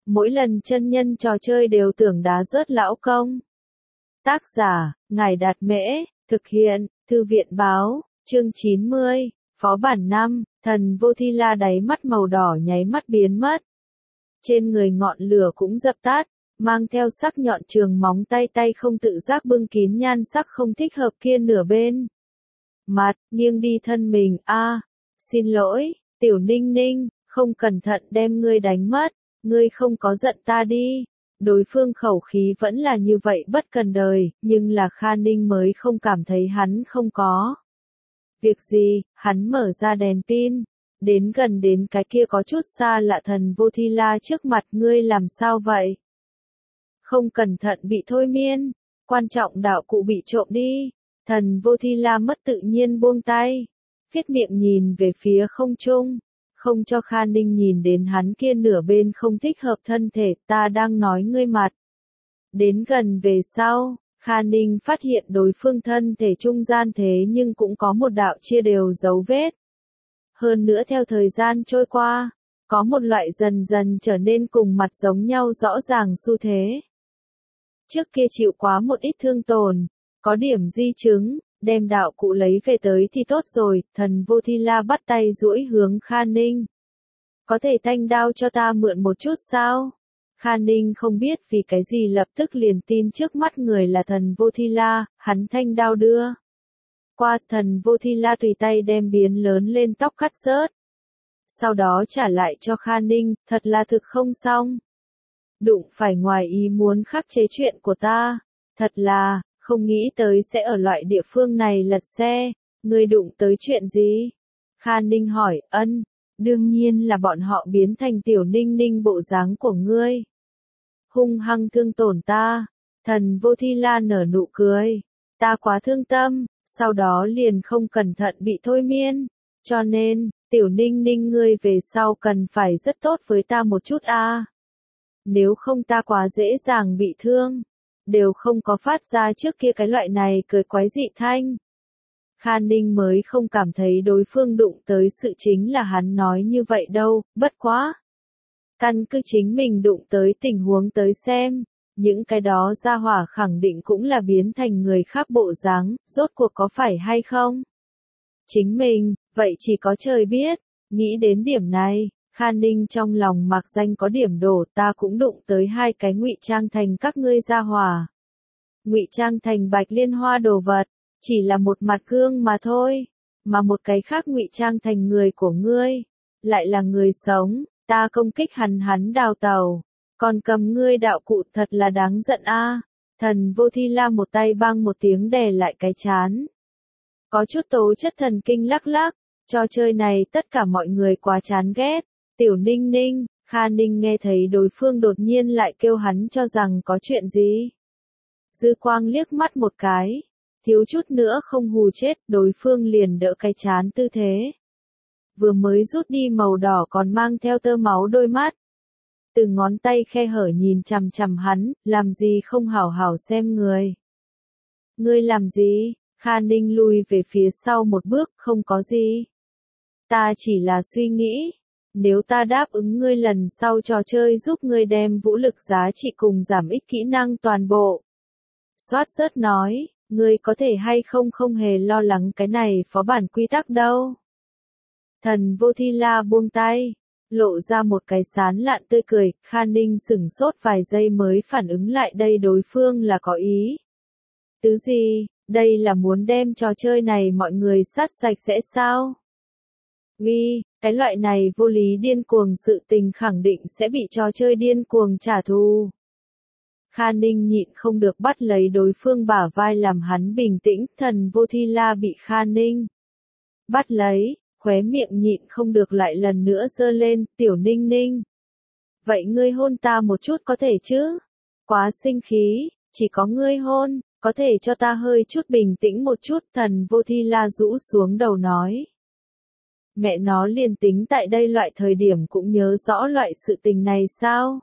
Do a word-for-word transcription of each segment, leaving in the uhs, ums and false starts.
mỗi lần chân nhân trò chơi đều tưởng đá rớt lão công. Tác giả, Ngài Đạt Mễ, thực hiện, Thư viện Báo, chương chín mươi, Phó bản năm, thần vô thi la đáy mắt màu đỏ nháy mắt biến mất. Trên người ngọn lửa cũng dập tắt, mang theo sắc nhọn trường móng tay tay không tự giác bưng kín nhan sắc không thích hợp kia nửa bên. Mặt, nghiêng đi thân mình, a à, xin lỗi, tiểu ninh ninh, không cẩn thận đem ngươi đánh mất, ngươi không có giận ta đi. Đối phương khẩu khí vẫn là như vậy bất cần đời, nhưng là Kha Ninh mới không cảm thấy hắn không có. Việc gì, hắn mở ra đèn pin, đến gần đến cái kia có chút xa lạ thần vô thi la trước mặt, ngươi làm sao vậy? Không cẩn thận bị thôi miên, quan trọng đạo cụ bị trộm đi. Thần vô thi la mất tự nhiên buông tay, phiết miệng nhìn về phía không trung, không cho Kha Ninh nhìn đến hắn kia nửa bên không thích hợp thân thể, ta đang nói ngươi mặt. Đến gần về sau, Kha Ninh phát hiện đối phương thân thể trung gian thế nhưng cũng có một đạo chia đều dấu vết. Hơn nữa theo thời gian trôi qua, có một loại dần dần trở nên cùng mặt giống nhau rõ ràng xu thế. Trước kia chịu quá một ít thương tổn, có điểm di chứng, đem đạo cụ lấy về tới thì tốt rồi, thần vô thi la bắt tay duỗi hướng Kha Ninh. Có thể thanh đao cho ta mượn một chút sao? Kha Ninh không biết vì cái gì lập tức liền tin trước mắt người là thần vô thi la, hắn thanh đao đưa. Qua thần vô thi la tùy tay đem biến lớn lên tóc cắt rớt. Sau đó trả lại cho Kha Ninh, thật là thực không xong. Đụng phải ngoài ý muốn khắc chế chuyện của ta, thật là, không nghĩ tới sẽ ở loại địa phương này lật xe, ngươi đụng tới chuyện gì? Kha Ninh hỏi, ân, đương nhiên là bọn họ biến thành tiểu ninh ninh bộ dáng của ngươi. Hung hăng thương tổn ta, thần vô thi la nở nụ cười, ta quá thương tâm, sau đó liền không cẩn thận bị thôi miên, cho nên, tiểu ninh ninh ngươi về sau cần phải rất tốt với ta một chút a. À. Nếu không ta quá dễ dàng bị thương. Đều không có phát ra trước kia cái loại này cười quái dị thanh. Kha Ninh mới không cảm thấy đối phương đụng tới sự chính là hắn nói như vậy đâu, bất quá. Căn cứ chính mình đụng tới tình huống tới xem, những cái đó ra hỏa khẳng định cũng là biến thành người khác bộ dáng, rốt cuộc có phải hay không? Chính mình, vậy chỉ có trời biết, nghĩ đến điểm này. Kha Ninh trong lòng mặc danh có điểm đổ, ta cũng đụng tới hai cái ngụy trang thành các ngươi gia hỏa. Ngụy trang thành bạch liên hoa đồ vật, chỉ là một mặt gương mà thôi, mà một cái khác ngụy trang thành người của ngươi, lại là người sống, ta công kích hắn hắn đào tàu, còn cầm ngươi đạo cụ thật là đáng giận a. À. Thần vô thi la một tay bang một tiếng đè lại cái chán. Có chút tố chất thần kinh lắc lắc, trò chơi này tất cả mọi người quá chán ghét. Tiểu Ninh Ninh, Kha Ninh nghe thấy đối phương đột nhiên lại kêu hắn cho rằng có chuyện gì. Dư quang liếc mắt một cái, thiếu chút nữa không hù chết, đối phương liền đỡ cái chán tư thế. Vừa mới rút đi màu đỏ còn mang theo tơ máu đôi mắt. Từ ngón tay khe hở nhìn chằm chằm hắn, làm gì không hảo hảo xem người. Ngươi làm gì? Kha Ninh lùi về phía sau một bước, không có gì. Ta chỉ là suy nghĩ. Nếu ta đáp ứng ngươi lần sau trò chơi giúp ngươi đem vũ lực giá trị cùng giảm ích kỹ năng toàn bộ. Soát rớt nói, ngươi có thể hay không không hề lo lắng cái này phó bản quy tắc đâu. Thần vô thi la buông tay, lộ ra một cái sán lạn tươi cười, Kha Ninh sửng sốt vài giây mới phản ứng lại đây đối phương là có ý. Tứ gì, đây là muốn đem trò chơi này mọi người sát sạch sẽ sao? Vì, cái loại này vô lý điên cuồng sự tình khẳng định sẽ bị trò chơi điên cuồng trả thù. Kha Ninh nhịn không được bắt lấy đối phương bả vai làm hắn bình tĩnh, thần vô thi la bị Kha Ninh bắt lấy, khóe miệng nhịn không được lại lần nữa giơ lên, tiểu Ninh Ninh. Vậy ngươi hôn ta một chút có thể chứ? Quá sinh khí, chỉ có ngươi hôn, có thể cho ta hơi chút bình tĩnh một chút, thần vô thi la rũ xuống đầu nói. Mẹ nó liền tính tại đây loại thời điểm cũng nhớ rõ loại sự tình này sao?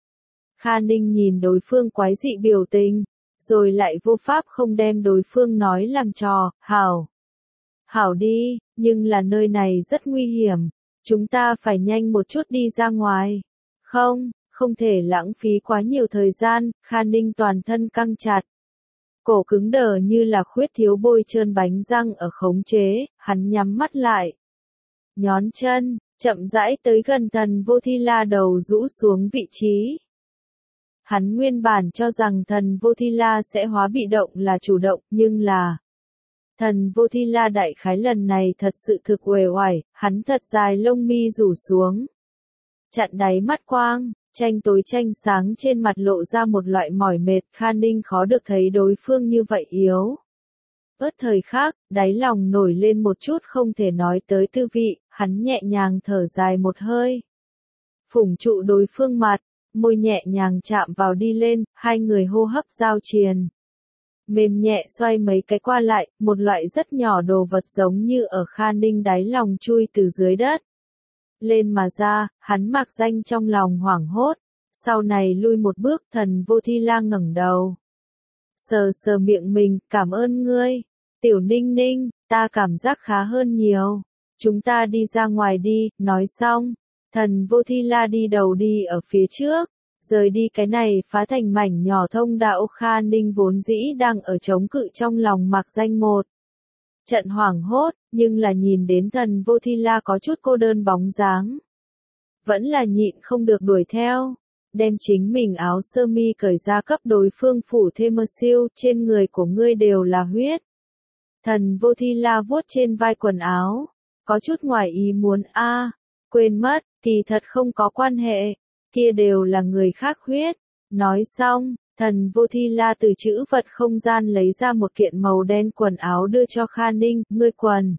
Kha Ninh nhìn đối phương quái dị biểu tình, rồi lại vô pháp không đem đối phương nói làm trò, hảo. Hảo đi, nhưng là nơi này rất nguy hiểm, chúng ta phải nhanh một chút đi ra ngoài. Không, không thể lãng phí quá nhiều thời gian, Kha Ninh toàn thân căng chặt. Cổ cứng đờ như là khuyết thiếu bôi trơn bánh răng ở khống chế, hắn nhắm mắt lại. Nhón chân, chậm rãi tới gần Thần Vô Thi La, đầu rũ xuống vị trí. Hắn nguyên bản cho rằng Thần Vô Thi La sẽ hóa bị động là chủ động, nhưng là Thần Vô Thi La đại khái lần này thật sự thực uể oải, hắn thật dài lông mi rủ xuống. Chặn đáy mắt quang, tranh tối tranh sáng trên mặt lộ ra một loại mỏi mệt, Kha Ninh khó được thấy đối phương như vậy yếu. Ớt thời khác, đáy lòng nổi lên một chút không thể nói tới tư vị, hắn nhẹ nhàng thở dài một hơi. Phủng trụ đối phương mặt, môi nhẹ nhàng chạm vào đi lên, hai người hô hấp giao triền. Mềm nhẹ xoay mấy cái qua lại, một loại rất nhỏ đồ vật giống như ở Kha Ninh đáy lòng chui từ dưới đất lên mà ra, hắn mạc danh trong lòng hoảng hốt, sau này lui một bước. Thần Vô Thi La ngẩng đầu, sờ sờ miệng mình, cảm ơn ngươi, Tiểu Ninh Ninh, ta cảm giác khá hơn nhiều, chúng ta đi ra ngoài đi. Nói xong, Thần Vô Thi La đi đầu đi ở phía trước, rời đi cái này phá thành mảnh nhỏ thông đạo. Kha Ninh vốn dĩ đang ở chống cự trong lòng mạc danh một trận hoảng hốt, nhưng là nhìn đến Thần Vô Thi La có chút cô đơn bóng dáng, vẫn là nhịn không được đuổi theo, đem chính mình áo sơ mi cởi ra cấp đối phương phủ thêm mơ siêu, trên người của ngươi đều là huyết. Thần Vô Thi La vuốt trên vai quần áo, có chút ngoài ý muốn. A, quên mất, kỳ thật không có quan hệ, kia đều là người khác huyết. Nói xong, Thần Vô Thi La từ trữ vật không gian lấy ra một kiện màu đen quần áo đưa cho Kha Ninh, ngươi quần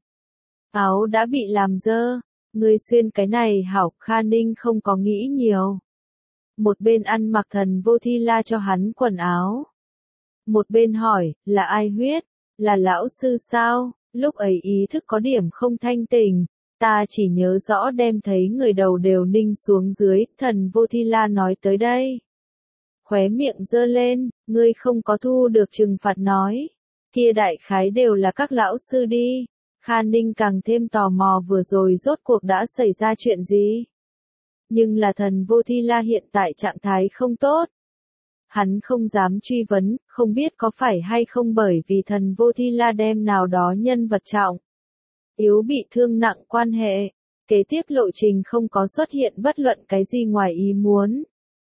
áo đã bị làm dơ, ngươi xuyên cái này hảo. Kha Ninh không có nghĩ nhiều. Một bên ăn mặc Thần Vô Thi La cho hắn quần áo, một bên hỏi, là ai huyết, là lão sư sao? Lúc ấy ý thức có điểm không thanh tỉnh, ta chỉ nhớ rõ đem thấy người đầu đều ninh xuống dưới. Thần Vô Thi La nói tới đây, khóe miệng giơ lên, ngươi không có thu được trừng phạt nói, kia đại khái đều là các lão sư đi. Kha Ninh càng thêm tò mò vừa rồi rốt cuộc đã xảy ra chuyện gì. Nhưng là Thần Vô Thi La hiện tại trạng thái không tốt. Hắn không dám truy vấn, không biết có phải hay không bởi vì Thần Vô Thi La đem nào đó nhân vật trọng yếu bị thương nặng quan hệ, kế tiếp lộ trình không có xuất hiện bất luận cái gì ngoài ý muốn.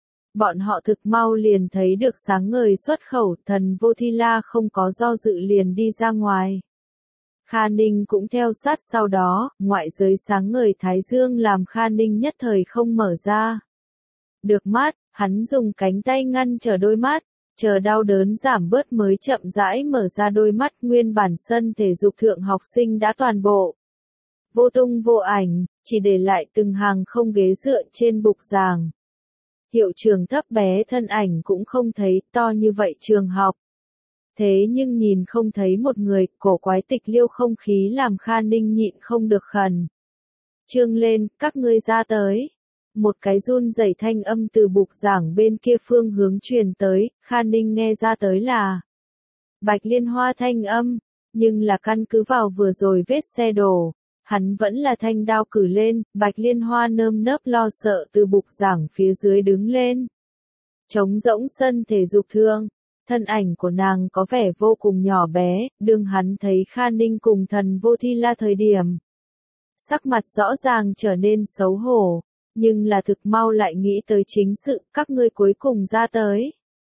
Bọn họ thực mau liền thấy được sáng ngời xuất khẩu. Thần Vô Thi La không có do dự liền đi ra ngoài. Kha Ninh cũng theo sát sau đó, ngoại giới sáng ngời thái dương làm Kha Ninh nhất thời không mở ra được mắt, hắn dùng cánh tay ngăn trở đôi mắt, chờ đau đớn giảm bớt mới chậm rãi mở ra đôi mắt. Nguyên bản sân thể dục thượng học sinh đã toàn bộ vô tung vô ảnh, chỉ để lại từng hàng không ghế dựa trên bục giảng. Hiệu trưởng thấp bé thân ảnh cũng không thấy, to như vậy trường học. Thế nhưng nhìn không thấy một người, cổ quái tịch liêu không khí làm Kha Ninh nhịn không được khẩn trương lên, các ngươi ra tới. Một cái run rẩy thanh âm từ bục giảng bên kia phương hướng truyền tới, Kha Ninh nghe ra tới là Bạch Liên Hoa thanh âm, nhưng là căn cứ vào vừa rồi vết xe đổ, hắn vẫn là thanh đao cử lên. Bạch Liên Hoa nơm nớp lo sợ từ bục giảng phía dưới đứng lên. Trống rỗng sân thể dục thượng, thân ảnh của nàng có vẻ vô cùng nhỏ bé, đương hắn thấy Kha Ninh cùng Thần Vô Thi La thời điểm, sắc mặt rõ ràng trở nên xấu hổ, nhưng là thực mau lại nghĩ tới chính sự, các ngươi cuối cùng ra tới.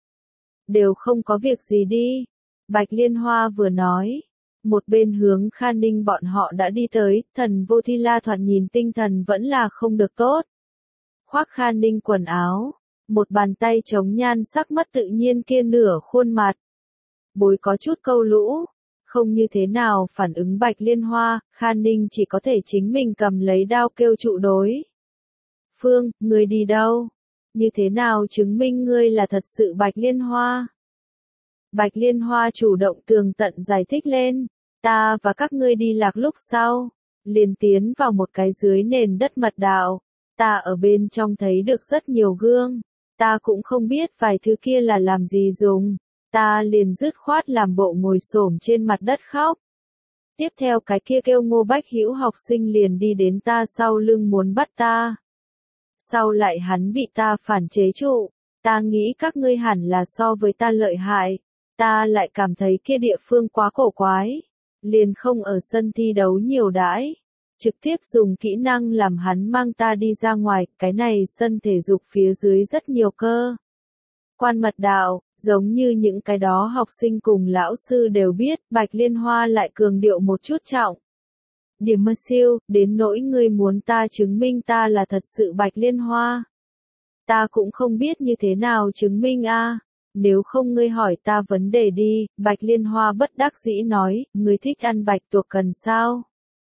Đều không có việc gì đi. Bạch Liên Hoa vừa nói, một bên hướng Kha Ninh bọn họ đã đi tới. Thần Vô Thi La thoạt nhìn tinh thần vẫn là không được tốt. Khoác Kha Ninh quần áo, một bàn tay chống nhan sắc mất tự nhiên kia nửa khuôn mặt. Bối có chút câu lũ, không như thế nào phản ứng Bạch Liên Hoa. Kha Ninh chỉ có thể chính mình cầm lấy đao kêu trụ đối phương, ngươi đi đâu? Như thế nào chứng minh ngươi là thật sự Bạch Liên Hoa? Bạch Liên Hoa chủ động tường tận giải thích lên, ta và các ngươi đi lạc lúc sau, liền tiến vào một cái dưới nền đất mật đạo, ta ở bên trong thấy được rất nhiều gương, ta cũng không biết vài thứ kia là làm gì dùng, ta liền dứt khoát làm bộ ngồi xổm trên mặt đất khóc. Tiếp theo cái kia kêu Ngô Bách Hữu học sinh liền đi đến ta sau lưng muốn bắt ta. Sau lại hắn bị ta phản chế trụ, ta nghĩ các ngươi hẳn là so với ta lợi hại, ta lại cảm thấy kia địa phương quá cổ quái, liền không ở sân thi đấu nhiều đãi, trực tiếp dùng kỹ năng làm hắn mang ta đi ra ngoài, cái này sân thể dục phía dưới rất nhiều cơ. Quan mật đạo, giống như những cái đó học sinh cùng lão sư đều biết, Bạch Liên Hoa lại cường điệu một chút trọng. Điểm mơ siêu, đến nỗi ngươi muốn ta chứng minh ta là thật sự Bạch Liên Hoa. Ta cũng không biết như thế nào chứng minh a. Nếu không ngươi hỏi ta vấn đề đi, Bạch Liên Hoa bất đắc dĩ nói, ngươi thích ăn bạch tuộc cần sao?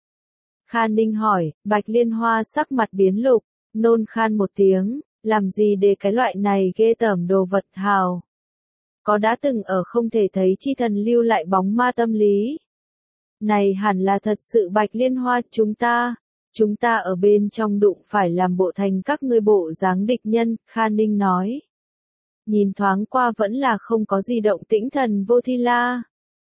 Khan Ninh hỏi, Bạch Liên Hoa sắc mặt biến lục, nôn khan một tiếng, làm gì để cái loại này ghê tởm đồ vật hào. Có đã từng ở không thể thấy chi thần lưu lại bóng ma tâm lý. Này hẳn là thật sự Bạch Liên Hoa, chúng ta, chúng ta ở bên trong đụng phải làm bộ thành các ngươi bộ dáng địch nhân, Khan Ninh nói. Nhìn thoáng qua vẫn là không có gì động tĩnh thần vô thi la.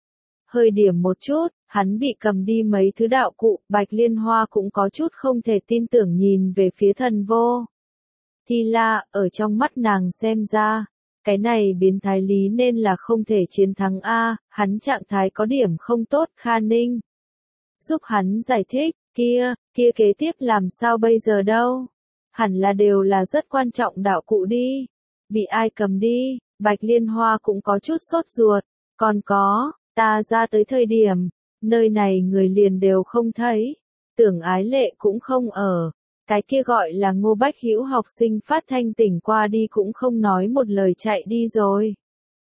Hơi điểm một chút, hắn bị cầm đi mấy thứ đạo cụ, Bạch Liên Hoa cũng có chút không thể tin tưởng nhìn về phía thần vô. Thi la, ở trong mắt nàng xem ra, cái này biến thái lý nên là không thể chiến thắng A, hắn trạng thái có điểm không tốt, Khan Ninh. Giúp hắn giải thích, kia, kia kế tiếp làm sao bây giờ đâu? Hẳn là đều là rất quan trọng đạo cụ đi. Bị ai cầm đi, Bạch Liên Hoa cũng có chút sốt ruột, còn có, ta ra tới thời điểm, nơi này người liền đều không thấy, tưởng Ái Lệ cũng không ở, cái kia gọi là Ngô Bách Hữu học sinh phát thanh tỉnh qua đi cũng không nói một lời chạy đi rồi.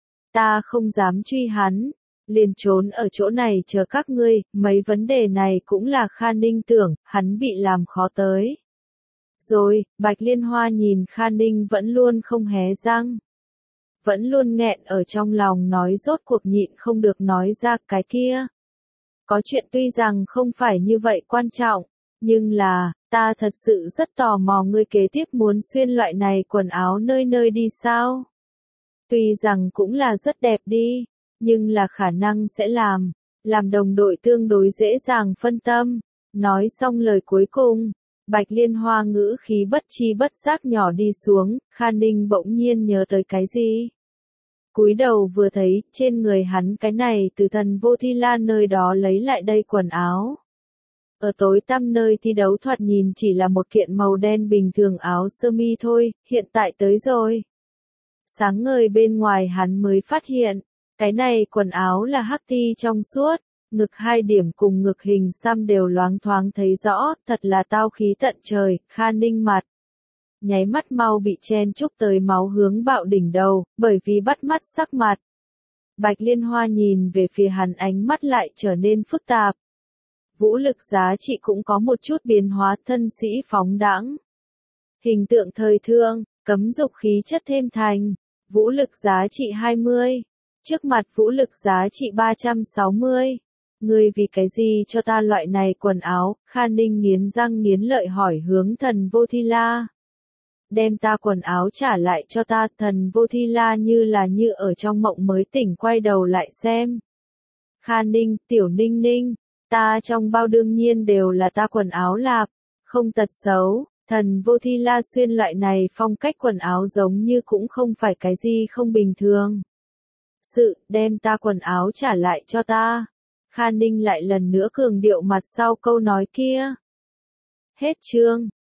Ta không dám truy hắn, liền trốn ở chỗ này chờ các ngươi, mấy vấn đề này cũng là Khan Ninh tưởng, hắn bị làm khó tới. Rồi, Bạch Liên Hoa nhìn Khan Ninh vẫn luôn không hé răng. Vẫn luôn nghẹn ở trong lòng nói rốt cuộc nhịn không được nói ra cái kia. Có chuyện tuy rằng không phải như vậy quan trọng, nhưng là, ta thật sự rất tò mò ngươi kế tiếp muốn xuyên loại này quần áo nơi nơi đi sao. Tuy rằng cũng là rất đẹp đi, nhưng là khả năng sẽ làm, làm đồng đội tương đối dễ dàng phân tâm. Nói xong lời cuối cùng. Bạch Liên Hoa ngữ khí bất chi bất giác nhỏ đi xuống, Khan Ninh bỗng nhiên nhớ tới cái gì. Cúi đầu vừa thấy, trên người hắn cái này từ thần vô thi la nơi đó lấy lại đây quần áo. Ở tối tăm nơi thi đấu thoạt nhìn chỉ là một kiện màu đen bình thường áo sơ mi thôi, hiện tại tới rồi. Sáng ngời bên ngoài hắn mới phát hiện, cái này quần áo là hắc ti trong suốt. Ngực hai điểm cùng ngực hình xăm đều loáng thoáng thấy rõ, thật là tao khí tận trời, Khan Ninh mặt. Nháy mắt mau bị chen chúc tới máu hướng bạo đỉnh đầu, bởi vì bắt mắt sắc mặt. Bạch Liên Hoa nhìn về phía hắn ánh mắt lại trở nên phức tạp. Vũ lực giá trị cũng có một chút biến hóa, thân sĩ phóng đãng. Hình tượng thời thương, cấm dục khí chất thêm thành, vũ lực giá trị hai mươi. Trước mặt vũ lực giá trị ba trăm sáu mươi. Ngươi vì cái gì cho ta loại này quần áo, Khan Ninh nghiến răng nghiến lợi hỏi hướng thần vô thi la. Đem ta quần áo trả lại cho ta, thần vô thi la như là như ở trong mộng mới tỉnh quay đầu lại xem. Khan Ninh, tiểu Ninh Ninh, ta trong bao đương nhiên đều là ta quần áo lạp, không tật xấu, thần vô thi la xuyên loại này phong cách quần áo giống như cũng không phải cái gì không bình thường. Sự, đem ta quần áo trả lại cho ta. Khan Ninh lại lần nữa cường điệu mặt sau câu nói kia. Hết chương.